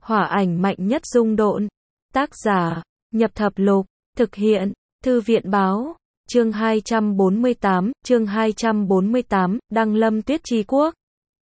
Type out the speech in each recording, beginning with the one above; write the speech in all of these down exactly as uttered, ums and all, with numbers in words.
Hỏa ảnh mạnh nhất dung độn. Tác giả, Nhập Thập Lục. Thực hiện, Thư viện báo. Chương hai trăm bốn mươi tám, chương hai trăm bốn mươi tám, Đăng lâm Tuyết Chi Quốc.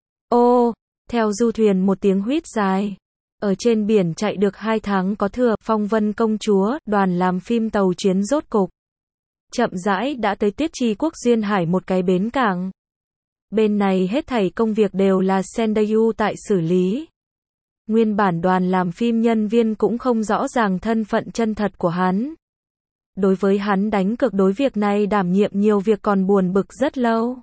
Ô, theo du thuyền một tiếng huýt dài. Ở trên biển chạy được hai tháng có thừa, Phong Vân công chúa, đoàn làm phim tàu chuyến rốt cục. Chậm rãi đã tới Tuyết Chi Quốc duyên hải một cái bến cảng. Bên này hết thảy công việc đều là Sendayu tại xử lý. Nguyên bản đoàn làm phim nhân viên cũng không rõ ràng thân phận chân thật của hắn. Đối với hắn đánh cược đối việc này đảm nhiệm nhiều việc còn buồn bực rất lâu.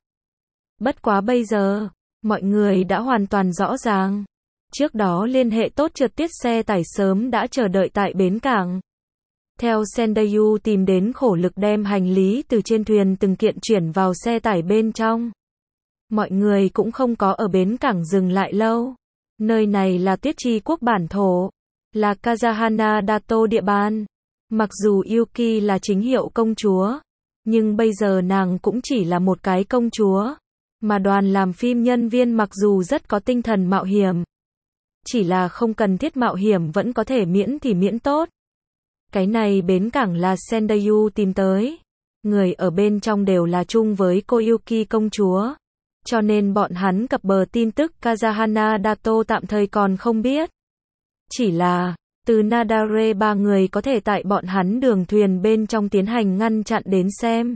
Bất quá bây giờ, mọi người đã hoàn toàn rõ ràng. Trước đó liên hệ tốt trượt tiết xe tải sớm đã chờ đợi tại bến cảng. Theo Sendayu tìm đến khổ lực đem hành lý từ trên thuyền từng kiện chuyển vào xe tải bên trong. Mọi người cũng không có ở bến cảng dừng lại lâu. Nơi này là Tuyết Chi Quốc bản thổ, là Kazahana Dato địa bàn. Mặc dù Yuki là chính hiệu công chúa, nhưng bây giờ nàng cũng chỉ là một cái công chúa. Mà đoàn làm phim nhân viên mặc dù rất có tinh thần mạo hiểm, chỉ là không cần thiết mạo hiểm vẫn có thể miễn thì miễn tốt. Cái này bến cảng là Sendayu tìm tới. Người ở bên trong đều là chung với cô Yuki công chúa. Cho nên bọn hắn cập bờ tin tức Kazahana Dato tạm thời còn không biết. Chỉ là, từ Nadare ba người có thể tại bọn hắn đường thuyền bên trong tiến hành ngăn chặn đến xem.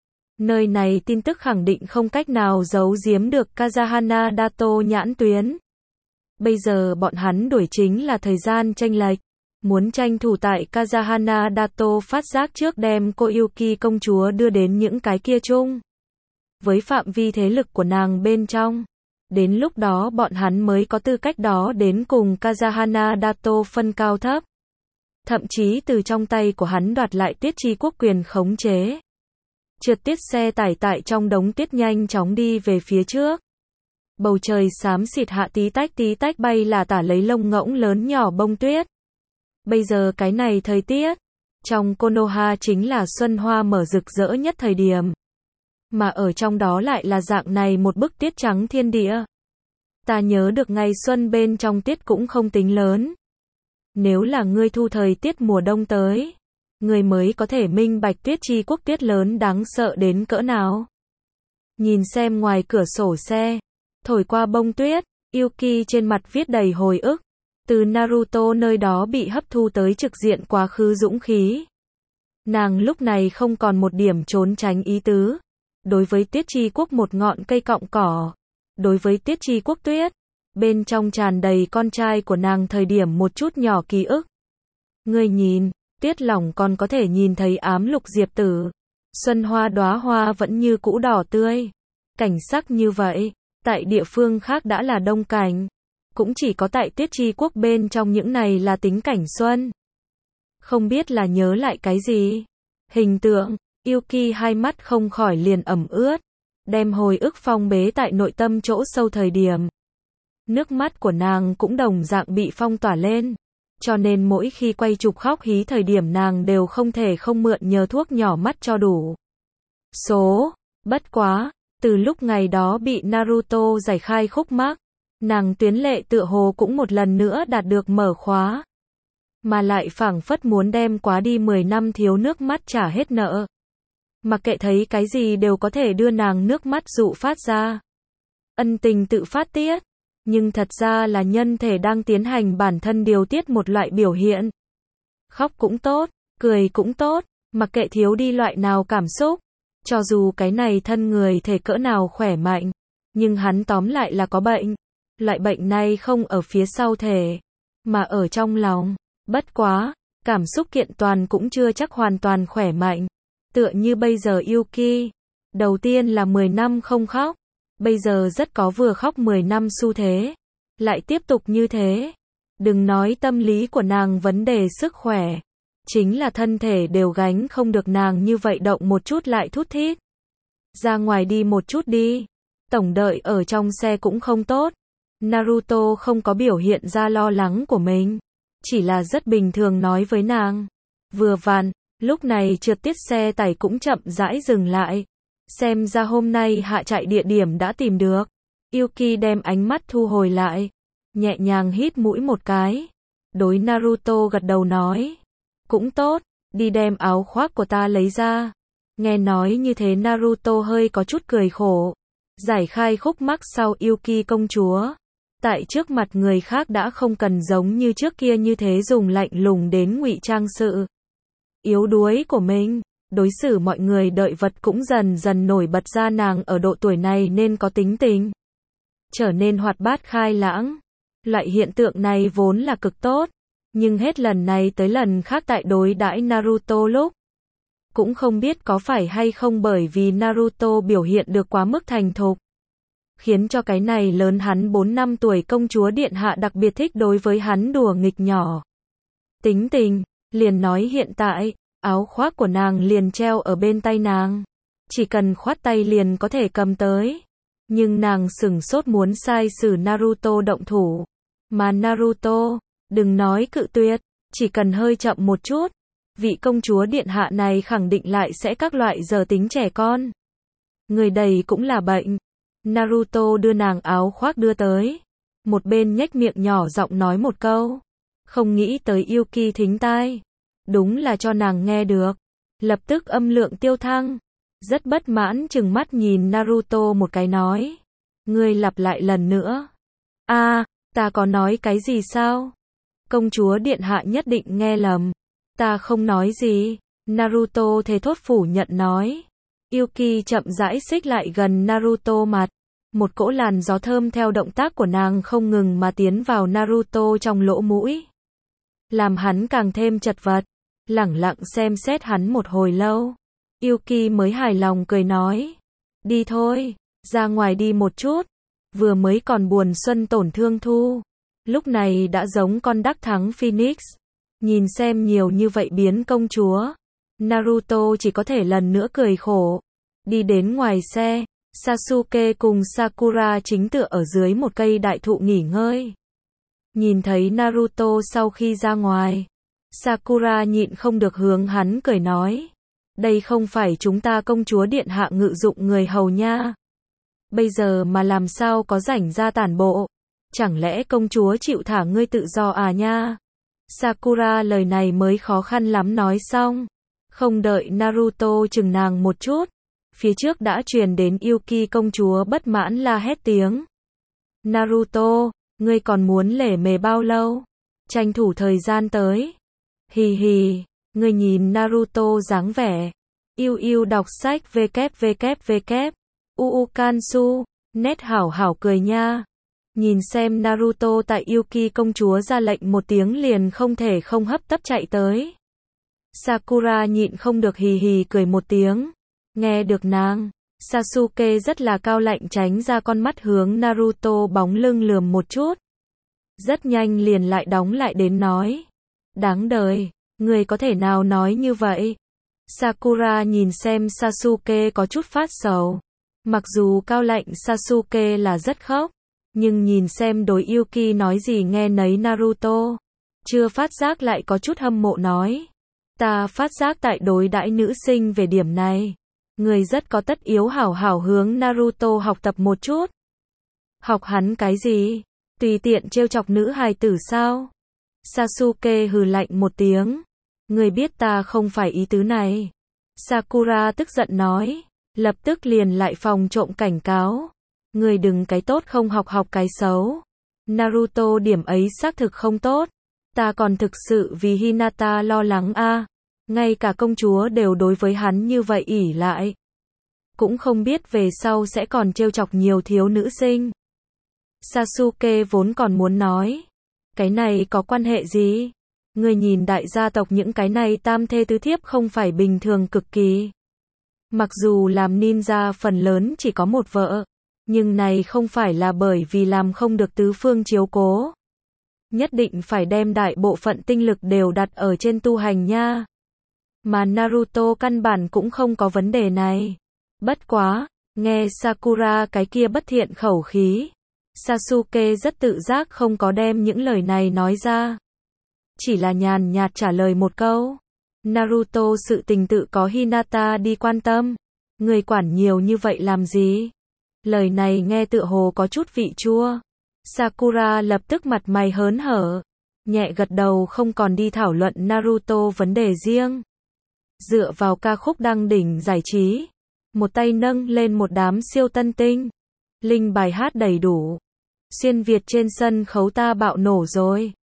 Nơi này tin tức khẳng định không cách nào giấu giếm được Kazahana Dato nhãn tuyến. Bây giờ bọn hắn đuổi chính là thời gian chênh lệch. Muốn tranh thủ tại Kazahana Dato phát giác trước đem cô Yuki công chúa đưa đến những cái kia chung. Với phạm vi thế lực của nàng bên trong. Đến lúc đó bọn hắn mới có tư cách đó đến cùng Kazahana Dato phân cao thấp. Thậm chí từ trong tay của hắn đoạt lại Tuyết Chi Quốc quyền khống chế. Trượt tiết xe tải tại trong đống tuyết nhanh chóng đi về phía trước. Bầu trời xám xịt hạ tí tách tí tách bay là tả lấy lông ngỗng lớn nhỏ bông tuyết. Bây giờ cái này thời tiết, trong Konoha chính là xuân hoa mở rực rỡ nhất thời điểm. Mà ở trong đó lại là dạng này một bức tiết trắng thiên địa. Ta nhớ được ngày xuân bên trong tiết cũng không tính lớn. Nếu là ngươi thu thời tiết mùa đông tới, ngươi mới có thể minh bạch Tuyết Chi Quốc tiết lớn đáng sợ đến cỡ nào. Nhìn xem ngoài cửa sổ xe, thổi qua bông tuyết, Yuki trên mặt viết đầy hồi ức. Từ Naruto nơi đó bị hấp thu tới trực diện quá khứ dũng khí. Nàng lúc này không còn một điểm trốn tránh ý tứ. Đối với Tuyết Chi Quốc một ngọn cây cọng cỏ. Đối với Tuyết Chi Quốc tuyết. Bên trong tràn đầy con trai của nàng thời điểm một chút nhỏ ký ức. Ngươi nhìn, tuyết lỏng còn có thể nhìn thấy ám lục diệp tử. Xuân hoa đóa hoa vẫn như cũ đỏ tươi. Cảnh sắc như vậy, tại địa phương khác đã là đông cảnh. Cũng chỉ có tại Tuyết Chi Quốc bên trong những này là tính cảnh xuân. Không biết là nhớ lại cái gì. Hình tượng, Yuki hai mắt không khỏi liền ẩm ướt. Đem hồi ức phong bế tại nội tâm chỗ sâu thời điểm. Nước mắt của nàng cũng đồng dạng bị phong tỏa lên. Cho nên mỗi khi quay chụp khóc hí thời điểm nàng đều không thể không mượn nhờ thuốc nhỏ mắt cho đủ. Số, bất quá, từ lúc ngày đó bị Naruto giải khai khúc mắc. Nàng tuyến lệ tựa hồ cũng một lần nữa đạt được mở khóa. Mà lại phảng phất muốn đem quá đi mười năm thiếu nước mắt trả hết nợ. Mặc kệ thấy cái gì đều có thể đưa nàng nước mắt dụ phát ra. Ân tình tự phát tiết. Nhưng thật ra là nhân thể đang tiến hành bản thân điều tiết một loại biểu hiện. Khóc cũng tốt, cười cũng tốt, mặc kệ thiếu đi loại nào cảm xúc. Cho dù cái này thân người thể cỡ nào khỏe mạnh. Nhưng hắn tóm lại là có bệnh. Loại bệnh này không ở phía sau thể, mà ở trong lòng. Bất quá, cảm xúc kiện toàn cũng chưa chắc hoàn toàn khỏe mạnh. Tựa như bây giờ Yuki. Đầu tiên là mười năm không khóc. Bây giờ rất có vừa khóc mười năm xu thế. Lại tiếp tục như thế. Đừng nói tâm lý của nàng vấn đề sức khỏe. Chính là thân thể đều gánh không được nàng như vậy động một chút lại thút thít. Ra ngoài đi một chút đi. Tổng đợi ở trong xe cũng không tốt. Naruto không có biểu hiện ra lo lắng của mình. Chỉ là rất bình thường nói với nàng. Vừa vặn, lúc này trượt tiết xe tải cũng chậm rãi dừng lại. Xem ra hôm nay hạ chạy địa điểm đã tìm được. Yuki đem ánh mắt thu hồi lại. Nhẹ nhàng hít mũi một cái. đối Naruto gật đầu nói. Cũng tốt, đi đem áo khoác của ta lấy ra. Nghe nói như thế Naruto hơi có chút cười khổ. Giải khai khúc mắc sau Yuki công chúa. Tại trước mặt người khác đã không cần giống như trước kia như thế dùng lạnh lùng đến ngụy trang sự yếu đuối của mình. Đối xử mọi người đợi vật cũng dần dần nổi bật ra nàng ở độ tuổi này nên có tính tình. Trở nên hoạt bát khai lãng. Loại hiện tượng này vốn là cực tốt. Nhưng hết lần này tới lần khác tại đối đãi Naruto lúc. Cũng không biết có phải hay không bởi vì Naruto biểu hiện được quá mức thành thục. Khiến cho cái này lớn hắn bốn năm tuổi công chúa điện hạ đặc biệt thích đối với hắn đùa nghịch nhỏ. Tính tình, liền nói hiện tại, áo khoác của nàng liền treo ở bên tay nàng. Chỉ cần khoát tay liền có thể cầm tới. Nhưng nàng sửng sốt muốn sai xử Naruto động thủ. Mà Naruto, đừng nói cự tuyệt, chỉ cần hơi chậm một chút. Vị công chúa điện hạ này khẳng định lại sẽ các loại giờ tính trẻ con. Người đầy cũng là bệnh. Naruto đưa nàng áo khoác đưa tới. Một bên nhếch miệng nhỏ giọng nói một câu. Không nghĩ tới Yuki thính tai. Đúng là cho nàng nghe được. Lập tức âm lượng tiêu thăng. Rất bất mãn chừng mắt nhìn Naruto một cái nói. Ngươi lặp lại lần nữa. A, à, ta có nói cái gì sao? Công chúa điện hạ nhất định nghe lầm. Ta không nói gì. Naruto thề thốt phủ nhận nói. Yuki chậm rãi xích lại gần Naruto mặt. Một cỗ làn gió thơm theo động tác của nàng không ngừng mà tiến vào Naruto trong lỗ mũi. Làm hắn càng thêm chật vật. Lẳng lặng xem xét hắn một hồi lâu. Yuki mới hài lòng cười nói. Đi thôi, ra ngoài đi một chút. Vừa mới còn buồn xuân tổn thương thu. Lúc này đã giống con đắc thắng Phoenix. Nhìn xem nhiều như vậy biến công chúa. Naruto chỉ có thể lần nữa cười khổ. Đi đến ngoài xe, Sasuke cùng Sakura chính tựa ở dưới một cây đại thụ nghỉ ngơi. Nhìn thấy Naruto sau khi ra ngoài, Sakura nhịn không được hướng hắn cười nói. Đây không phải chúng ta công chúa điện hạ ngự dụng người hầu nha. Bây giờ mà làm sao có rảnh ra tản bộ. Chẳng lẽ công chúa chịu thả ngươi tự do à nha. Sakura lời này mới khó khăn lắm nói xong. Không đợi Naruto chừng nàng một chút. Phía trước đã truyền đến Yuki công chúa bất mãn la hét tiếng. Naruto, ngươi còn muốn lể mề bao lâu? Tranh thủ thời gian tới. Hì hì, ngươi nhìn Naruto dáng vẻ. Yêu yêu đọc sách www. Uu Kansu, nét hảo hảo cười nha. Nhìn xem Naruto tại Yuki công chúa ra lệnh một tiếng liền không thể không hấp tấp chạy tới. Sakura nhịn không được hì hì cười một tiếng. Nghe được nàng, Sasuke rất là cao lạnh tránh ra con mắt hướng Naruto bóng lưng lườm một chút. Rất nhanh liền lại đóng lại đến nói. Đáng đời, người có thể nào nói như vậy? Sakura nhìn xem Sasuke có chút phát sầu. Mặc dù cao lạnh Sasuke là rất khóc, nhưng nhìn xem đối Yuki nói gì nghe nấy Naruto. Chưa phát giác lại có chút hâm mộ nói. Ta phát giác tại đối đãi nữ sinh về điểm này. Người rất có tất yếu hảo hảo hướng Naruto học tập một chút. Học hắn cái gì? Tùy tiện trêu chọc nữ hài tử sao? Sasuke hừ lạnh một tiếng. Người biết ta không phải ý tứ này. Sakura tức giận nói. Lập tức liền lại phòng trộm cảnh cáo. Người đừng cái tốt không học học cái xấu. Naruto điểm ấy xác thực không tốt. Ta còn thực sự vì Hinata lo lắng a. À. Ngay cả công chúa đều đối với hắn như vậy ỷ lại. Cũng không biết về sau sẽ còn trêu chọc nhiều thiếu nữ sinh. Sasuke vốn còn muốn nói. Cái này có quan hệ gì? Người nhìn đại gia tộc những cái này tam thê tứ thiếp không phải bình thường cực kỳ. Mặc dù làm ninja phần lớn chỉ có một vợ. Nhưng này không phải là bởi vì làm không được tứ phương chiếu cố. Nhất định phải đem đại bộ phận tinh lực đều đặt ở trên tu hành nha. Mà Naruto căn bản cũng không có vấn đề này. Bất quá, nghe Sakura cái kia bất thiện khẩu khí. Sasuke rất tự giác không có đem những lời này nói ra. Chỉ là nhàn nhạt trả lời một câu. Naruto sự tình tự có Hinata đi quan tâm. Người quản nhiều như vậy làm gì? Lời này nghe tựa hồ có chút vị chua. Sakura lập tức mặt mày hớn hở. nhẹ gật đầu không còn đi thảo luận Naruto vấn đề riêng. Dựa vào ca khúc đăng đỉnh giải trí, một tay nâng lên một đám siêu tân tinh. Linh bài hát đầy đủ. Xuyên Việt trên sân khấu ta bạo nổ rồi.